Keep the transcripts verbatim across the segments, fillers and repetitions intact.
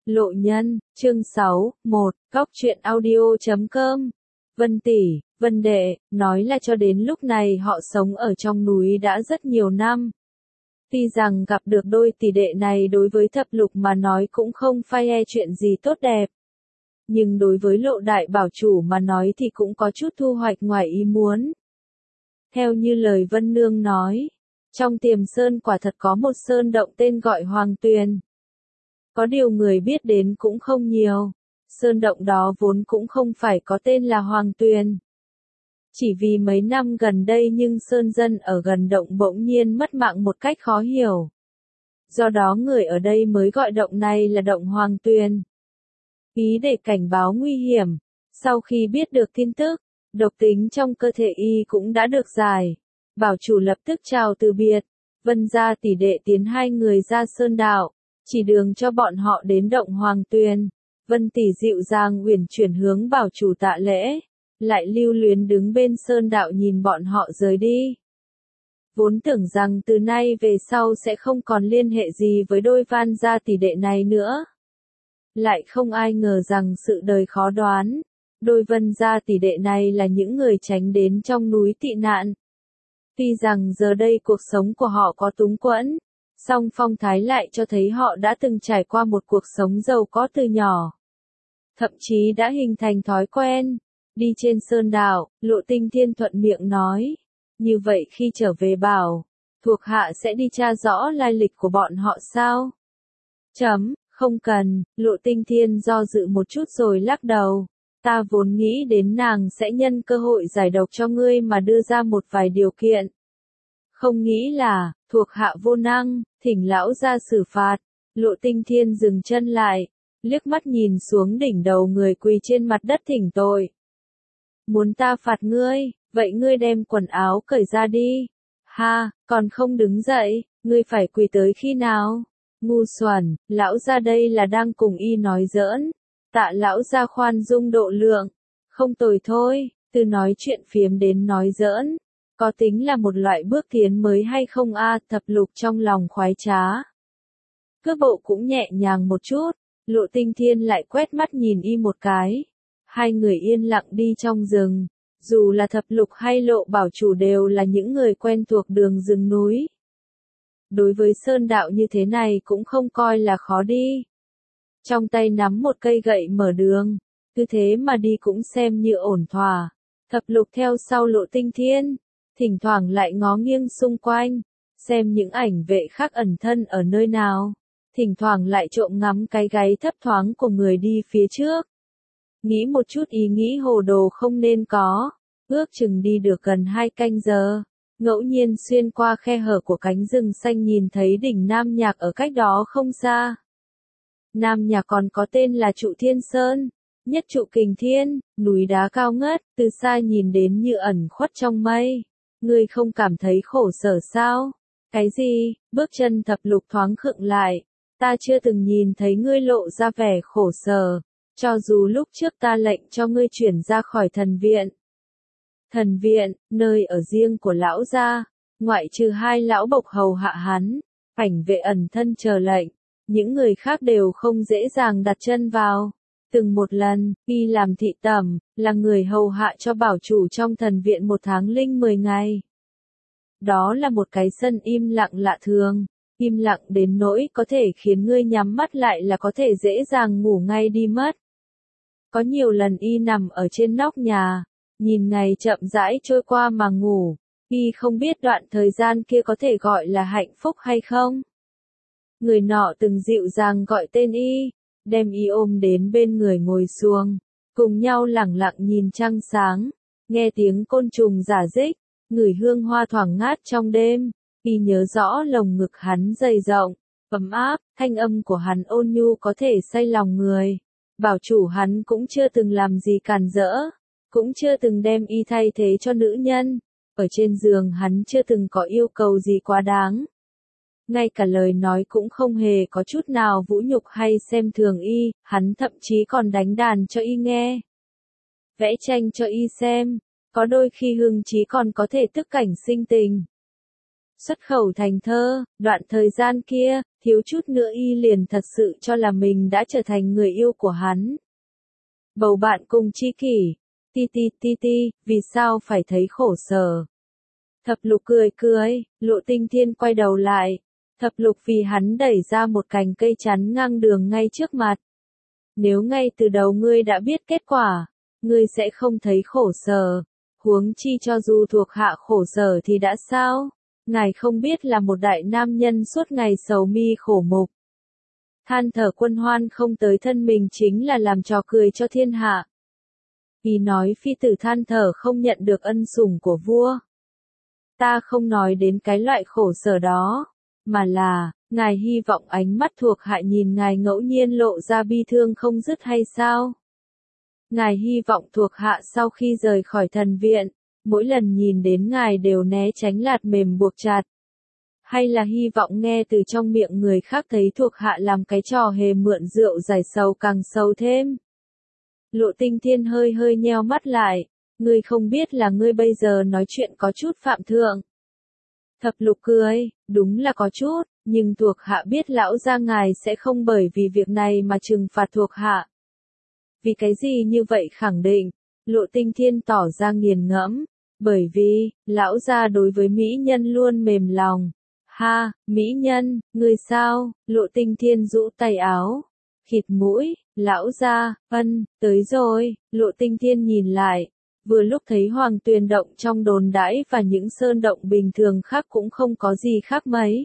Lộ nhân, chương sáu, một, góc truyện audio chấm com. Vân tỷ, Vân đệ, nói là cho đến lúc này họ sống ở trong núi đã rất nhiều năm. Tuy rằng gặp được đôi tỷ đệ này đối với thập lục mà nói cũng không phai e chuyện gì tốt đẹp. Nhưng đối với Lộ đại bảo chủ mà nói thì cũng có chút thu hoạch ngoài ý muốn. Theo như lời Vân Nương nói, trong Tiềm Sơn quả thật có một sơn động tên gọi Hoàng Tuyền. Có điều người biết đến cũng không nhiều, sơn động đó vốn cũng không phải có tên là Hoàng Tuyền. Chỉ vì mấy năm gần đây nhưng sơn dân ở gần động bỗng nhiên mất mạng một cách khó hiểu. Do đó người ở đây mới gọi động này là động Hoàng Tuyền. Ý để cảnh báo nguy hiểm, sau khi biết được tin tức, độc tính trong cơ thể y cũng đã được giải. Bảo chủ lập tức chào từ biệt, Vân gia tỷ đệ tiến hai người ra sơn đạo, chỉ đường cho bọn họ đến động Hoàng Tuyền. Vân tỷ dịu dàng uyển chuyển hướng bảo chủ tạ lễ, lại lưu luyến đứng bên sơn đạo nhìn bọn họ rời đi. Vốn tưởng rằng từ nay về sau sẽ không còn liên hệ gì với đôi Van gia tỷ đệ này nữa. Lại không ai ngờ rằng sự đời khó đoán, đôi Vân gia tỷ đệ này là những người tránh đến trong núi tị nạn. Tuy rằng giờ đây cuộc sống của họ có túng quẫn, song phong thái lại cho thấy họ đã từng trải qua một cuộc sống giàu có từ nhỏ. Thậm chí đã hình thành thói quen. Đi trên sơn đạo, Lộ Tinh Thiên thuận miệng nói. Như vậy khi trở về bảo, thuộc hạ sẽ đi tra rõ lai lịch của bọn họ sao? Chấm, không cần, Lộ Tinh Thiên do dự một chút rồi lắc đầu. Ta vốn nghĩ đến nàng sẽ nhân cơ hội giải độc cho ngươi mà đưa ra một vài điều kiện. Không nghĩ là, thuộc hạ vô năng, thỉnh lão ra xử phạt. Lộ Tinh Thiên dừng chân lại, liếc mắt nhìn xuống đỉnh đầu người quỳ trên mặt đất thỉnh tội. Muốn ta phạt ngươi, vậy ngươi đem quần áo cởi ra đi. Ha, còn không đứng dậy, ngươi phải quỳ tới khi nào? Ngu xuẩn, lão ra đây là đang cùng y nói giỡn. Tạ lão ra khoan dung độ lượng, không tồi thôi, từ nói chuyện phiếm đến nói giỡn. Có tính là một loại bước tiến mới hay không a? Thập lục trong lòng khoái trá. Cước bộ cũng nhẹ nhàng một chút, Lộ Tinh Thiên lại quét mắt nhìn y một cái. Hai người yên lặng đi trong rừng, dù là thập lục hay Lộ bảo chủ đều là những người quen thuộc đường rừng núi. Đối với sơn đạo như thế này cũng không coi là khó đi. Trong tay nắm một cây gậy mở đường, cứ thế mà đi cũng xem như ổn thỏa. Thập lục theo sau Lộ Tinh Thiên, thỉnh thoảng lại ngó nghiêng xung quanh, xem những ảnh vệ khác ẩn thân ở nơi nào, thỉnh thoảng lại trộm ngắm cái gáy thấp thoáng của người đi phía trước. Nghĩ một chút ý nghĩ hồ đồ không nên có, ước chừng đi được gần hai canh giờ, ngẫu nhiên xuyên qua khe hở của cánh rừng xanh nhìn thấy đỉnh Nam Nhạc ở cách đó không xa. Nam Nhạc còn có tên là Trụ Thiên Sơn, nhất trụ kình thiên, núi đá cao ngất, từ xa nhìn đến như ẩn khuất trong mây. Ngươi không cảm thấy khổ sở sao? Cái gì? Bước chân thập lục thoáng khựng lại. Ta chưa từng nhìn thấy ngươi lộ ra vẻ khổ sở, cho dù lúc trước ta lệnh cho ngươi chuyển ra khỏi thần viện. Thần viện, nơi ở riêng của lão gia, ngoại trừ hai lão bộc hầu hạ hắn, ảnh vệ ẩn thân chờ lệnh, những người khác đều không dễ dàng đặt chân vào. Từng một lần, y làm thị tẩm, là người hầu hạ cho bảo chủ trong thần viện một tháng linh mười ngày. Đó là một cái sân im lặng lạ thường, im lặng đến nỗi có thể khiến ngươi nhắm mắt lại là có thể dễ dàng ngủ ngay đi mất. Có nhiều lần y nằm ở trên nóc nhà, nhìn ngày chậm rãi trôi qua mà ngủ, y không biết đoạn thời gian kia có thể gọi là hạnh phúc hay không. Người nọ từng dịu dàng gọi tên y, đem y ôm đến bên người ngồi xuống, cùng nhau lẳng lặng nhìn trăng sáng, nghe tiếng côn trùng rả rích, ngửi hương hoa thoảng ngát trong đêm. Y nhớ rõ lồng ngực hắn dày rộng, ấm áp, thanh âm của hắn ôn nhu có thể say lòng người. Bảo chủ hắn cũng chưa từng làm gì cản rỡ, cũng chưa từng đem y thay thế cho nữ nhân. Ở trên giường hắn chưa từng có yêu cầu gì quá đáng. Ngay cả lời nói cũng không hề có chút nào vũ nhục hay xem thường y, hắn thậm chí còn đánh đàn cho y nghe. Vẽ tranh cho y xem, có đôi khi hưng chí còn có thể tức cảnh sinh tình. xuất khẩu thành thơ, đoạn thời gian kia, thiếu chút nữa y liền thật sự cho là mình đã trở thành người yêu của hắn. Bầu bạn cùng tri kỷ, ti ti ti ti, vì sao phải thấy khổ sở. Thập lục cười cười, Lộ Tinh Thiên quay đầu lại. Thập lục vì hắn đẩy ra một cành cây chắn ngang đường ngay trước mặt. Nếu ngay từ đầu ngươi đã biết kết quả, ngươi sẽ không thấy khổ sở. Huống chi cho dù thuộc hạ khổ sở thì đã sao? Ngài không biết là một đại nam nhân suốt ngày sầu mi khổ mục. Than thở Quân Hoan không tới thân mình chính là làm trò cười cho thiên hạ. Y nói phi tử than thở không nhận được ân sủng của vua. Ta không nói đến cái loại khổ sở đó, mà là, ngài hy vọng ánh mắt thuộc hạ nhìn ngài ngẫu nhiên lộ ra bi thương không dứt hay sao? Ngài hy vọng thuộc hạ sau khi rời khỏi thần viện, mỗi lần nhìn đến ngài đều né tránh lạt mềm buộc chặt. Hay là hy vọng nghe từ trong miệng người khác thấy thuộc hạ làm cái trò hề mượn rượu giải sầu càng sâu thêm. Lộ Tinh Thiên hơi hơi nheo mắt lại, ngươi không biết là ngươi bây giờ nói chuyện có chút phạm thượng. Thập lục cười, đúng là có chút, nhưng thuộc hạ biết lão gia ngài sẽ không bởi vì việc này mà trừng phạt thuộc hạ. Vì cái gì như vậy khẳng định, Lộ Tinh Thiên tỏ ra nghiền ngẫm, bởi vì, lão gia đối với mỹ nhân luôn mềm lòng. Ha, mỹ nhân, ngươi sao? Lộ Tinh Thiên rũ tay áo, khịt mũi, lão gia, ân, tới rồi. Lộ Tinh Thiên nhìn lại, vừa lúc thấy Hoàng Tuyền động trong đồn đãi và những sơn động bình thường khác cũng không có gì khác mấy.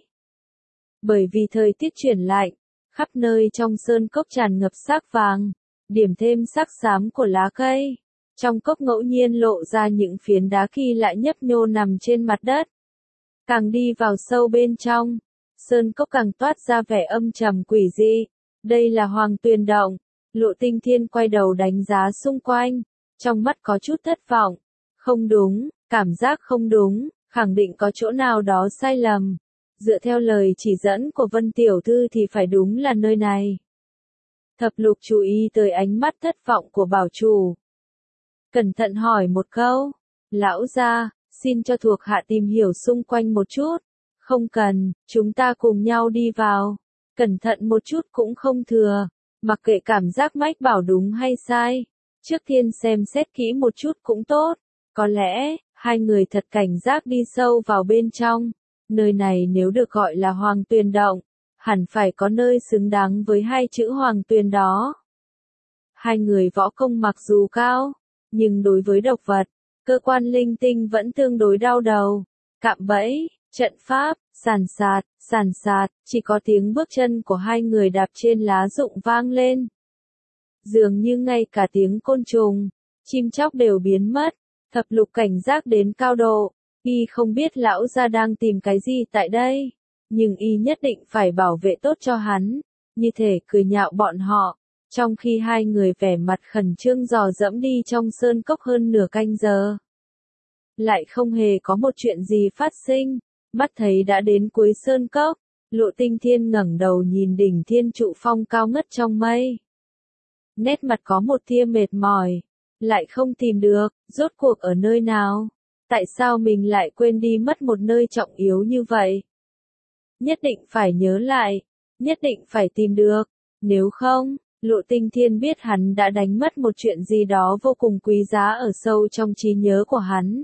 Bởi vì thời tiết chuyển lạnh, khắp nơi trong sơn cốc tràn ngập sắc vàng, điểm thêm sắc xám của lá cây. Trong cốc ngẫu nhiên lộ ra những phiến đá kỳ lạ nhấp nhô nằm trên mặt đất. Càng đi vào sâu bên trong, sơn cốc càng toát ra vẻ âm trầm quỷ dị. Đây là Hoàng Tuyền động. Lộ Tinh Thiên quay đầu đánh giá xung quanh, trong mắt có chút thất vọng. Không đúng, cảm giác không đúng, khẳng định có chỗ nào đó sai lầm. Dựa theo lời chỉ dẫn của Vân Tiểu Thư thì phải đúng là nơi này. Thập lục chú ý tới ánh mắt thất vọng của bảo chủ. Cẩn thận hỏi một câu, lão gia, xin cho thuộc hạ tìm hiểu xung quanh một chút. Không cần, chúng ta cùng nhau đi vào. Cẩn thận một chút cũng không thừa, mặc kệ cảm giác mách bảo đúng hay sai. Trước tiên xem xét kỹ một chút cũng tốt. Có lẽ, hai người thật cảnh giác đi sâu vào bên trong. Nơi này nếu được gọi là Hoàng Tuyền động, hẳn phải có nơi xứng đáng với hai chữ Hoàng Tuyền đó. Hai người võ công mặc dù cao, nhưng đối với độc vật, cơ quan linh tinh vẫn tương đối đau đầu. Cạm bẫy, trận pháp, sàn sạt, sàn sạt, chỉ có tiếng bước chân của hai người đạp trên lá rụng vang lên. Dường như ngay cả tiếng côn trùng, chim chóc đều biến mất. Thập lục cảnh giác đến cao độ, y không biết lão gia đang tìm cái gì tại đây, nhưng y nhất định phải bảo vệ tốt cho hắn, như thể cười nhạo bọn họ. Trong khi hai người vẻ mặt khẩn trương dò dẫm đi trong sơn cốc hơn nửa canh giờ, lại không hề có một chuyện gì phát sinh. Mắt thấy đã đến cuối sơn cốc, Lộ Tinh Thiên ngẩng đầu nhìn đỉnh thiên trụ phong cao ngất trong mây. Nét mặt có một tia mệt mỏi, lại không tìm được, rốt cuộc ở nơi nào? Tại sao mình lại quên đi mất một nơi trọng yếu như vậy? Nhất định phải nhớ lại, nhất định phải tìm được, nếu không, Lộ Tinh Thiên biết hắn đã đánh mất một chuyện gì đó vô cùng quý giá ở sâu trong trí nhớ của hắn.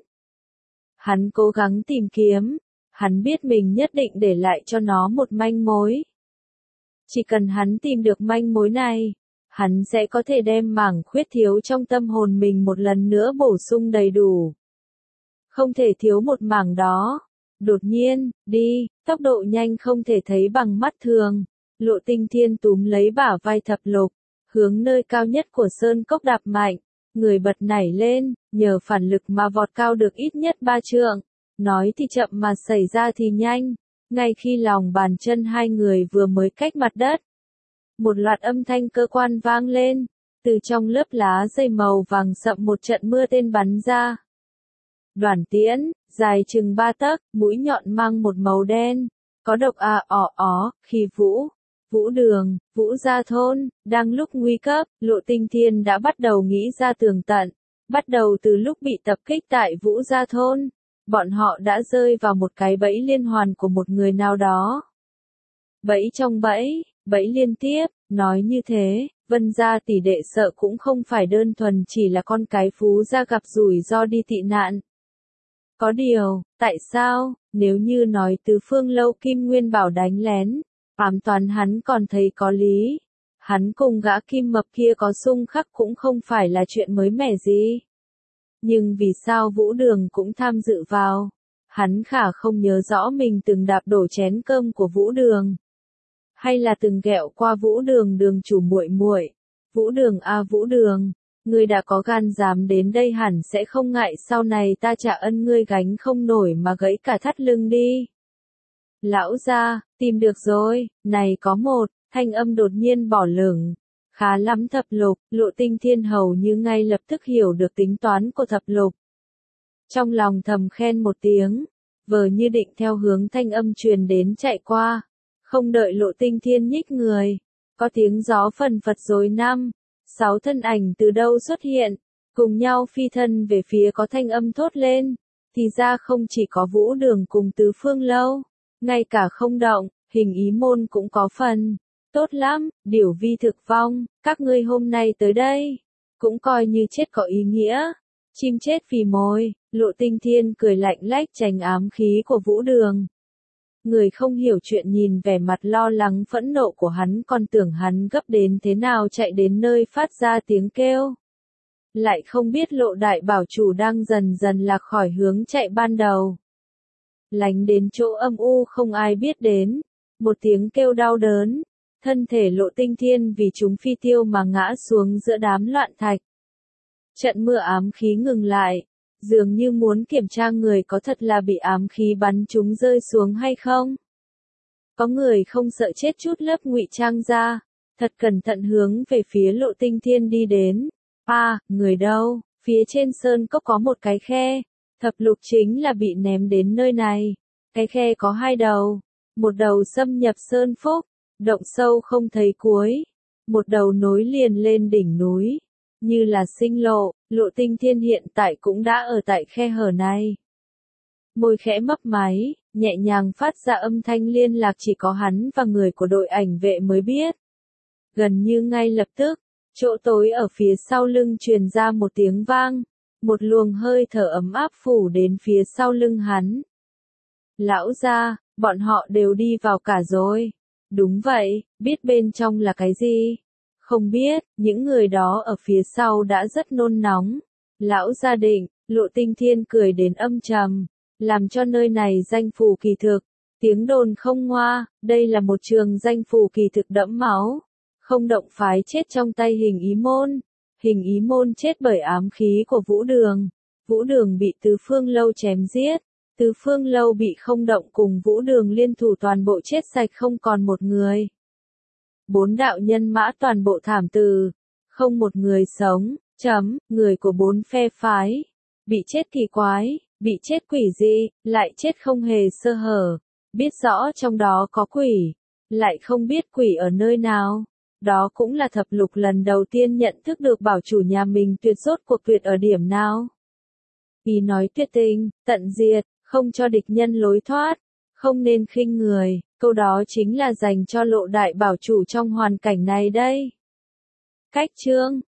Hắn cố gắng tìm kiếm, hắn biết mình nhất định để lại cho nó một manh mối. Chỉ cần hắn tìm được manh mối này, hắn sẽ có thể đem mảng khuyết thiếu trong tâm hồn mình một lần nữa bổ sung đầy đủ. Không thể thiếu một mảng đó. Đột nhiên, đi, tốc độ nhanh không thể thấy bằng mắt thường. Lộ Tinh Thiên túm lấy bả vai thập lục, hướng nơi cao nhất của sơn cốc đạp mạnh. Người bật nảy lên, nhờ phản lực mà vọt cao được ít nhất ba trượng. Nói thì chậm mà xảy ra thì nhanh. Ngay khi lòng bàn chân hai người vừa mới cách mặt đất, một loạt âm thanh cơ quan vang lên. Từ trong lớp lá dây màu vàng sậm một trận mưa tên bắn ra. Đoàn tiễn, dài chừng ba tấc, mũi nhọn mang một màu đen, có độc à ỏ ó, khi Vũ, Vũ Đường, Vũ Gia Thôn, đang lúc nguy cấp, Lộ Tinh Thiên đã bắt đầu nghĩ ra tường tận, bắt đầu từ lúc bị tập kích tại Vũ Gia Thôn, bọn họ đã rơi vào một cái bẫy liên hoàn của một người nào đó. Bẫy trong bẫy, bẫy liên tiếp, nói như thế, Vân gia tỷ đệ sợ cũng không phải đơn thuần chỉ là con cái phú gia gặp rủi ro đi tị nạn. Có điều, tại sao, nếu như nói Tứ Phương Lâu Kim Nguyên Bảo đánh lén, ám toán hắn còn thấy có lý. Hắn cùng gã Kim Mập kia có xung khắc cũng không phải là chuyện mới mẻ gì. Nhưng vì sao Vũ Đường cũng tham dự vào? Hắn khả không nhớ rõ mình từng đạp đổ chén cơm của Vũ Đường. Hay là từng ghẹo qua Vũ Đường đường chủ muội muội. Vũ Đường a Vũ Đường, ngươi đã có gan dám đến đây hẳn sẽ không ngại sau này ta trả ân ngươi gánh không nổi mà gãy cả thắt lưng đi. Lão gia, tìm được rồi, này có một, thanh âm đột nhiên bỏ lửng. Khá lắm Thập Lục, Lộ Tinh Thiên hầu như ngay lập tức hiểu được tính toán của Thập Lục. Trong lòng thầm khen một tiếng, vờ như định theo hướng thanh âm truyền đến chạy qua. Không đợi Lộ Tinh Thiên nhích người, có tiếng gió phần phật rồi năm, sáu thân ảnh từ đâu xuất hiện, cùng nhau phi thân về phía có thanh âm thốt lên, thì ra không chỉ có Vũ Đường cùng Tứ Phương Lâu, ngay cả Không Động, Hình Ý Môn cũng có phần. Tốt lắm, Điểu Vi Thực Vong, các ngươi hôm nay tới đây, cũng coi như chết có ý nghĩa. Chim chết vì mồi, Lộ Tinh Thiên cười lạnh lách tránh ám khí của Vũ Đường. Người không hiểu chuyện nhìn vẻ mặt lo lắng phẫn nộ của hắn còn tưởng hắn gấp đến thế nào chạy đến nơi phát ra tiếng kêu. Lại không biết Lộ đại bảo chủ đang dần dần lạc khỏi hướng chạy ban đầu. Lánh đến chỗ âm u không ai biết đến, một tiếng kêu đau đớn, thân thể Lộ Tinh Thiên vì chúng phi tiêu mà ngã xuống giữa đám loạn thạch. Trận mưa ám khí ngừng lại, dường như muốn kiểm tra người có thật là bị ám khí bắn chúng rơi xuống hay không. Có người không sợ chết chút lớp ngụy trang ra, thật cẩn thận hướng về phía Lộ Tinh Thiên đi đến. À, người đâu, phía trên sơn cốc có một cái khe, Thập Lục chính là bị ném đến nơi này. Cái khe có hai đầu, một đầu xâm nhập sơn phúc, động sâu không thấy cuối, một đầu nối liền lên đỉnh núi. Như là sinh lộ, Lộ Tinh Thiên hiện tại cũng đã ở tại khe hở này. Môi khẽ mấp máy, nhẹ nhàng phát ra âm thanh liên lạc chỉ có hắn và người của đội ảnh vệ mới biết. Gần như ngay lập tức, chỗ tối ở phía sau lưng truyền ra một tiếng vang, một luồng hơi thở ấm áp phủ đến phía sau lưng hắn. Lão gia, bọn họ đều đi vào cả rồi. Đúng vậy, biết bên trong là cái gì? Không biết, những người đó ở phía sau đã rất nôn nóng. Lão gia định, Lộ Tinh Thiên cười đến âm trầm, làm cho nơi này danh phủ kỳ thực. Tiếng đồn không ngoa, đây là một trường danh phủ kỳ thực đẫm máu. Không Động phái chết trong tay Hình Ý Môn. Hình Ý Môn chết bởi ám khí của Vũ Đường. Vũ Đường bị Tứ Phương Lâu chém giết. Tứ Phương Lâu bị Không Động cùng Vũ Đường liên thủ toàn bộ chết sạch không còn một người. Bốn đạo nhân mã toàn bộ thảm từ, không một người sống, chấm, người của bốn phe phái, bị chết kỳ quái, bị chết quỷ dị, lại chết không hề sơ hở, biết rõ trong đó có quỷ, lại không biết quỷ ở nơi nào. Đó cũng là Thập Lục lần đầu tiên nhận thức được bảo chủ nhà mình tuyệt rốt cuộc tuyệt ở điểm nào. Ý nói tuyệt tình, tận diệt, không cho địch nhân lối thoát, không nên khinh người, câu đó chính là dành cho Lộ đại bảo chủ trong hoàn cảnh này đây. Cách chương